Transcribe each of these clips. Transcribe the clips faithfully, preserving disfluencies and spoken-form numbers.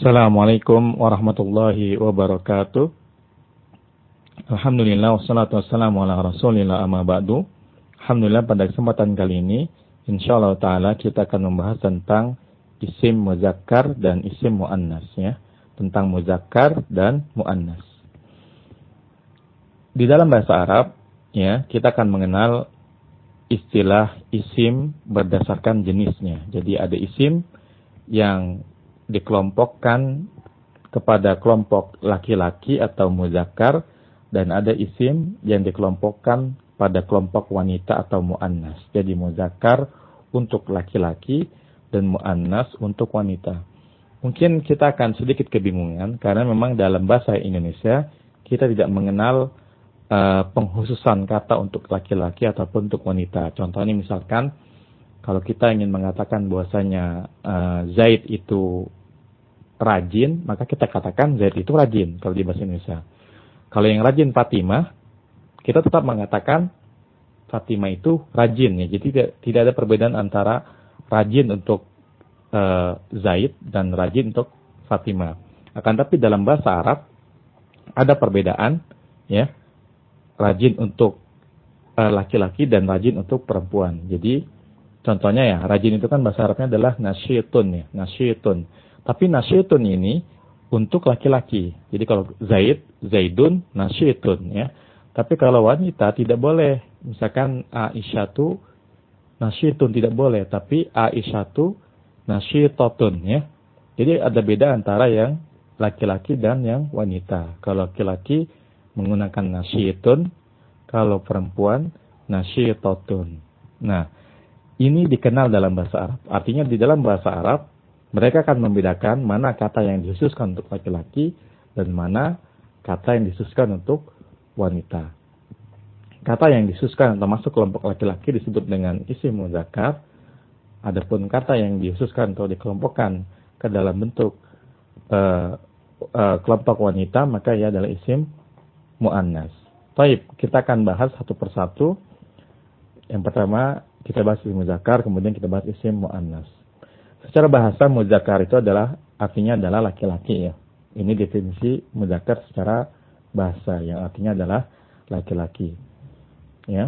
Assalamualaikum warahmatullahi wabarakatuh. Alhamdulillah wassalatu wassalamu ala rasulillah amma ba'du. Alhamdulillah pada kesempatan kali ini insyaallah taala kita akan membahas tentang isim muzakkar dan isim muannas ya. Tentang muzakkar dan muannas. Di dalam bahasa Arab ya, kita akan mengenal istilah isim berdasarkan jenisnya. Jadi ada isim yang dikelompokkan kepada kelompok laki-laki atau muzakkar, dan ada isim yang dikelompokkan pada kelompok wanita atau muannas. Jadi muzakkar untuk laki-laki dan muannas untuk wanita. Mungkin kita akan sedikit kebingungan karena memang dalam bahasa Indonesia kita tidak mengenal uh, pengkhususan kata untuk laki-laki ataupun untuk wanita. Contohnya misalkan kalau kita ingin mengatakan bahwasanya uh, Zaid itu rajin, maka kita katakan Zaid itu rajin kalau di bahasa Indonesia. Kalau yang rajin Fatimah, kita tetap mengatakan Fatimah itu rajin ya. Jadi tidak, tidak ada perbedaan antara rajin untuk uh, Zaid dan rajin untuk Fatimah. Akan tapi dalam bahasa Arab ada perbedaan ya. Rajin untuk uh, laki-laki dan rajin untuk perempuan. Jadi contohnya ya, rajin itu kan bahasa Arabnya adalah nasyitun ya, nasyitun. Tapi nasyitun ini untuk laki-laki. Jadi kalau Zaid, Zaidun, nasyitun ya. Tapi kalau wanita tidak boleh. Misalkan Aisyatu nasyitun tidak boleh, tapi Aisyatu nasyitotun ya. Jadi ada beda antara yang laki-laki dan yang wanita. Kalau laki-laki menggunakan nasyitun, kalau perempuan nasyitotun. Nah, ini dikenal dalam bahasa Arab. Artinya di dalam bahasa Arab, mereka akan membedakan mana kata yang dikhususkan untuk laki-laki dan mana kata yang dikhususkan untuk wanita. Kata yang dikhususkan atau masuk kelompok laki-laki disebut dengan isim muzakkar. Adapun kata yang dikhususkan atau dikelompokkan ke dalam bentuk uh, uh, kelompok wanita, maka ia adalah isim muannas. Baik, kita akan bahas satu persatu. Yang pertama, kita bahas isim muzakkar, kemudian kita bahas isim muannas. Secara bahasa muzakkar itu adalah artinya adalah laki-laki ya. Ini definisi muzakkar secara bahasa yang artinya adalah laki-laki. Ya.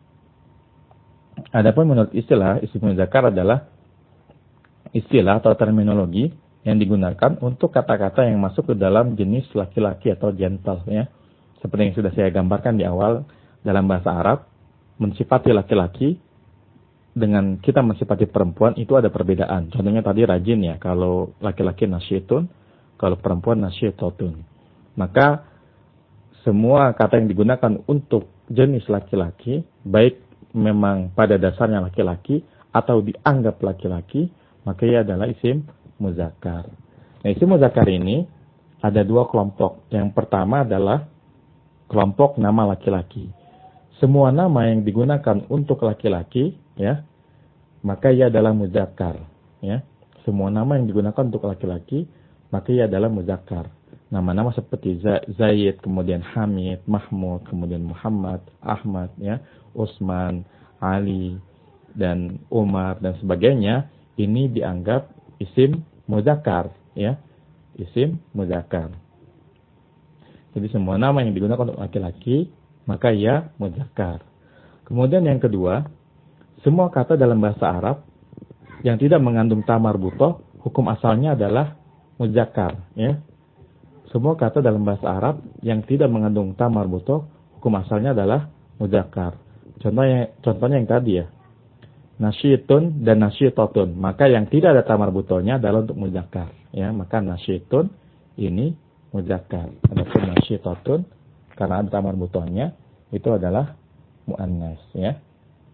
Adapun menurut istilah, isim muzakkar adalah istilah atau terminologi yang digunakan untuk kata-kata yang masuk ke dalam jenis laki-laki atau gentle ya. Seperti yang sudah saya gambarkan di awal, dalam bahasa Arab mensifati laki-laki dengan kita mensifati perempuan itu ada perbedaan. Contohnya tadi rajin ya, kalau laki-laki nasyitun, kalau perempuan nasyitotun. Maka semua kata yang digunakan untuk jenis laki-laki, baik memang pada dasarnya laki-laki atau dianggap laki-laki, maka ia adalah isim muzakkar. Nah, isim muzakkar ini ada dua kelompok. Yang pertama adalah kelompok nama laki-laki. Semua nama yang digunakan untuk laki-laki ya, maka ia adalah muzakkar ya. Semua nama yang digunakan untuk laki-laki, maka ia adalah muzakkar. Nama-nama seperti Zaid, kemudian Hamid, Mahmud, kemudian Muhammad, Ahmad ya, Utsman, Ali dan Umar dan sebagainya, ini dianggap isim muzakkar ya. Isim muzakkar. Jadi semua nama yang digunakan untuk laki-laki, maka ia muzakkar. Kemudian yang kedua, semua kata dalam bahasa Arab yang tidak mengandung ta marbuthah, hukum asalnya adalah muzakkar ya. Semua kata dalam bahasa Arab yang tidak mengandung ta marbuthah, hukum asalnya adalah muzakkar. Contohnya contohnya yang tadi ya. Nasyitun dan nasyitotun. Maka yang tidak ada ta marbuthahnya adalah untuk muzakkar ya. Maka nasyitun ini muzakkar. Adapun nasyitotun karena ada ta marbuthahnya itu adalah muannas ya.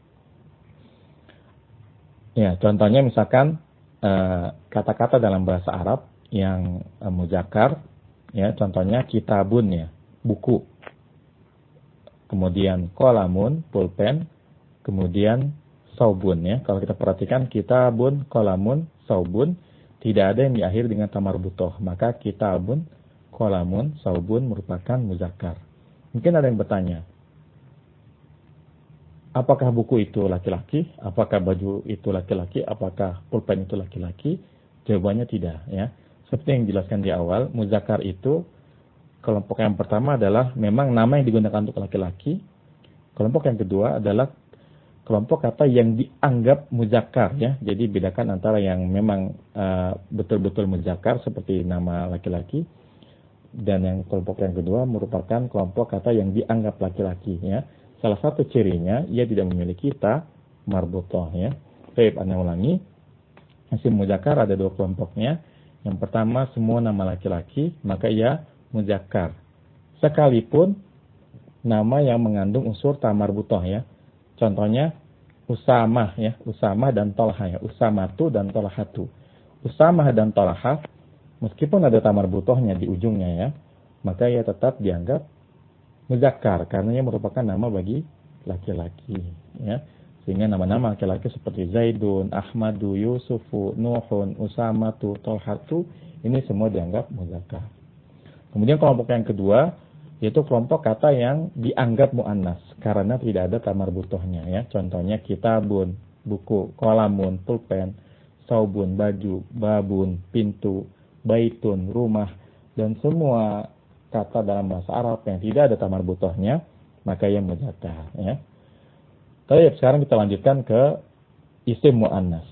Ya, contohnya misalkan uh, kata-kata dalam bahasa Arab yang uh, muzakkar ya, contohnya kitabun ya, buku. Kemudian qalamun, pulpen, kemudian saubun ya. Kalau kita perhatikan kitabun, qalamun, saubun tidak ada yang diakhiri dengan ta marbuthah, maka kitabun, qalamun, saubun merupakan muzakkar. Mungkin ada yang bertanya, apakah buku itu laki-laki? Apakah baju itu laki-laki? Apakah pulpen itu laki-laki? Jawabannya tidak ya. seperti yang dijelaskan di awal, muzakkar itu kelompok yang pertama adalah memang nama yang digunakan untuk laki-laki. Kelompok yang kedua adalah kelompok kata yang dianggap muzakkar ya. Jadi bedakan antara yang memang uh, betul-betul muzakkar seperti nama laki-laki, dan yang kelompok yang kedua merupakan kelompok kata yang dianggap laki-laki ya. Salah satu cirinya ia tidak memiliki ta marbutoh ya. Baik, Anda ulangi. Isim muzakkar ada dua kelompoknya. Yang pertama semua nama laki-laki, maka ia muzakkar. Sekalipun nama yang mengandung unsur ta marbutoh ya. Contohnya Usamah ya, Usamah dan Tolha ya, Usamatu dan Tolhatu. Usamah dan Tolha meskipun ada ta marbutohnya di ujungnya ya, maka ia tetap dianggap muzakkar karena ia merupakan nama bagi laki-laki ya. Sehingga nama-nama laki-laki seperti Zaidun, Ahmadu, Yusufu, Nuhun, Usamatu, Tolhatu ini semua dianggap muzakkar. Kemudian kelompok yang kedua yaitu kelompok kata yang dianggap muannas karena tidak ada ta marbutohnya ya. Contohnya kitabun, buku, kolamun, pulpen, saubun, baju, babun, pintu, baitun, rumah, dan semua kata dalam bahasa Arab yang tidak ada ta marbutohnya maka ia muzakkar ya. Baik, sekarang kita lanjutkan ke isim muannas.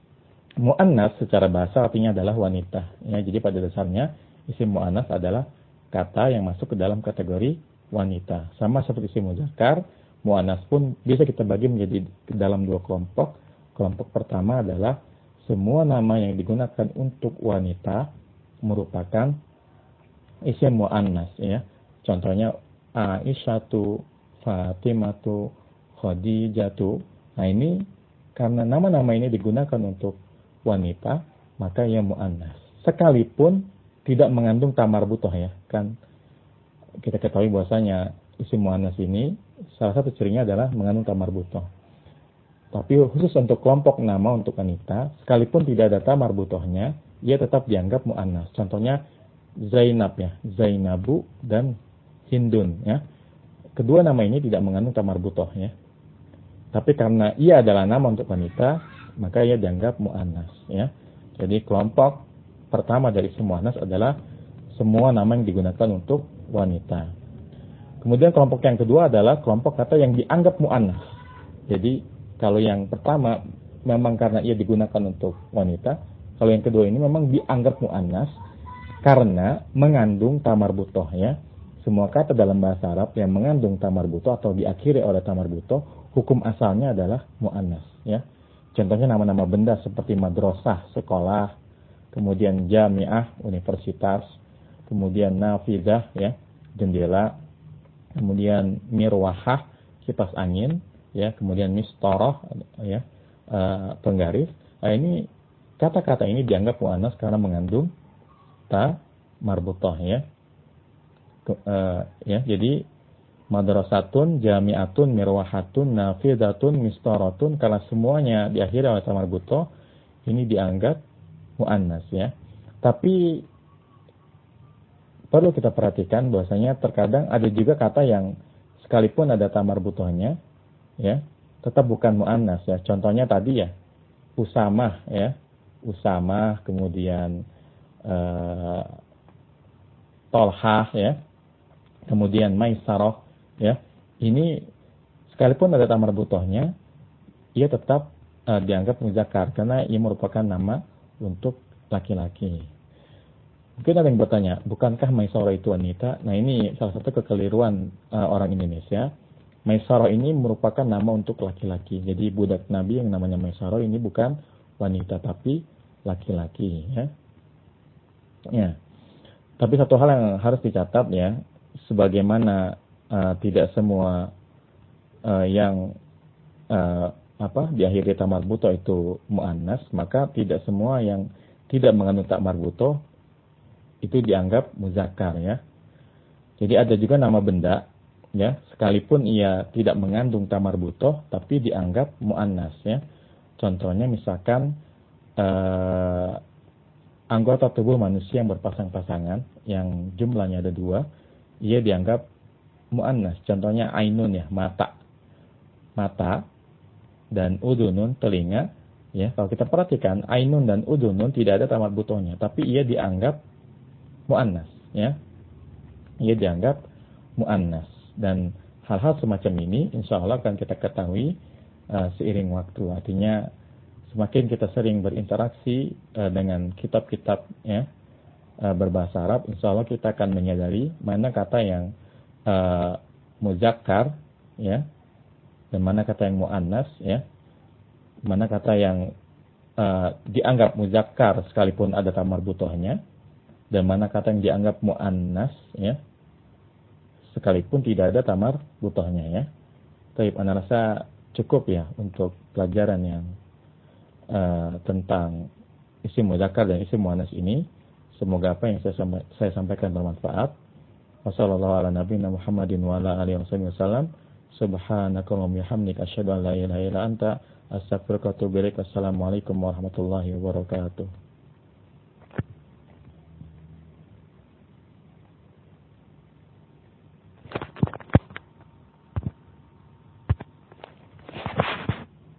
Muannas secara bahasa artinya adalah wanita ya. Jadi pada dasarnya isim muannas adalah kata yang masuk ke dalam kategori wanita. Sama seperti isim muzakkar, muannas pun bisa kita bagi menjadi ke dalam dua kelompok. Kelompok pertama adalah semua nama yang digunakan untuk wanita merupakan isim muannas ya. Contohnya Aisyatu, Fatimatu, Khadijatu. Nah ini karena nama-nama ini digunakan untuk wanita, maka ia muannas. Sekalipun tidak mengandung ta marbutoh ya. Kan kita ketahui bahwasanya isim muannas ini salah satu cirinya adalah mengandung ta marbutoh. Tapi khusus untuk kelompok nama untuk wanita, sekalipun tidak ada ta marbutohnya, ia tetap dianggap muannas. Contohnya Zainab ya, Zainabu dan Hindun ya. Kedua nama ini tidak mengandung ta marbutoh ya. Tapi karena ia adalah nama untuk wanita, maka ia dianggap muannas ya. Jadi kelompok pertama dari isim muannas adalah semua nama yang digunakan untuk wanita. Kemudian kelompok yang kedua adalah kelompok kata yang dianggap muannas. Jadi kalau yang pertama memang karena ia digunakan untuk wanita, kalau yang kedua ini memang dianggap muannas karena mengandung ta marbutoh ya. Semua kata dalam bahasa Arab yang mengandung ta marbutoh atau diakhiri oleh ta marbutoh, hukum asalnya adalah muannas ya. Contohnya nama-nama benda seperti madrasah, sekolah, kemudian jami'ah, universitas, kemudian nafidah ya, jendela, kemudian mirwahah, kipas angin ya, kemudian mistoroh ya, uh, penggaris. Nah, ini kata-kata ini dianggap muannas karena mengandung ta marbutoh ya. Ke, uh, ya, jadi madrasatun, jami'atun, mirwahatun, nafidatun, mistoratun, karena semuanya diakhiri oleh ta marbutoh, ini dianggap muannas ya. Tapi perlu kita perhatikan bahwasanya terkadang ada juga kata yang sekalipun ada ta marbutohnya ya, tetap bukan muannas ya. Contohnya tadi ya, Usamah ya. Usamah, kemudian uh, Tolhah ya. Kemudian Maisarah ya. Ini sekalipun ada ta marbutohnya, ia tetap uh, dianggap muzakkar karena ia merupakan nama untuk laki-laki. Mungkin ada yang bertanya, bukankah Maisarah itu wanita? Nah ini salah satu kekeliruan uh, orang Indonesia. Maisarah ini merupakan nama untuk laki-laki. Jadi budak Nabi yang namanya Maisarah ini bukan wanita tapi laki-laki ya. Ya. Tapi satu hal yang harus dicatat ya, sebagaimana uh, tidak semua uh, yang uh, apa diakhiri ta marbutoh itu muannas, maka tidak semua yang tidak mengandung ta marbutoh itu dianggap muzakkar ya. Jadi ada juga nama benda ya, sekalipun ia tidak mengandung ta marbutoh tapi dianggap muannas ya. Contohnya misalkan eh, anggota tubuh manusia yang berpasang-pasangan yang jumlahnya ada dua, ia dianggap muannas. Contohnya ainun ya, mata. Mata dan udunun telinga, Ya, kalau kita perhatikan ainun dan udunun tidak ada tamat butohnya, tapi ia dianggap muannas, ya. Ia dianggap muannas, dan hal-hal semacam ini insya Allah akan kita ketahui uh, seiring waktu. Artinya semakin kita sering berinteraksi uh, dengan kitab-kitab, ya, uh, berbahasa Arab, insya Allah kita akan menyadari mana kata yang uh, muzakkar, ya, dan mana kata yang muannas, ya, mana kata yang uh, dianggap muzakkar sekalipun ada tamar butohnya, dan mana kata yang dianggap muannas, ya, sekalipun tidak ada tamar butohnya, ya. Tapi ana rasa cukup ya untuk pelajaran yang uh, tentang isim muzakkar dan isim muannas ini. Semoga apa yang saya, saya sampaikan bermanfaat. Wassalamualaikum warahmatullahi wabarakatuh. Subhanakallahumma bihamdika asyhadu an la ilaha illa anta astaghfiruka wa atubu ilaik. Assalamualaikum warahmatullahi wabarakatuh.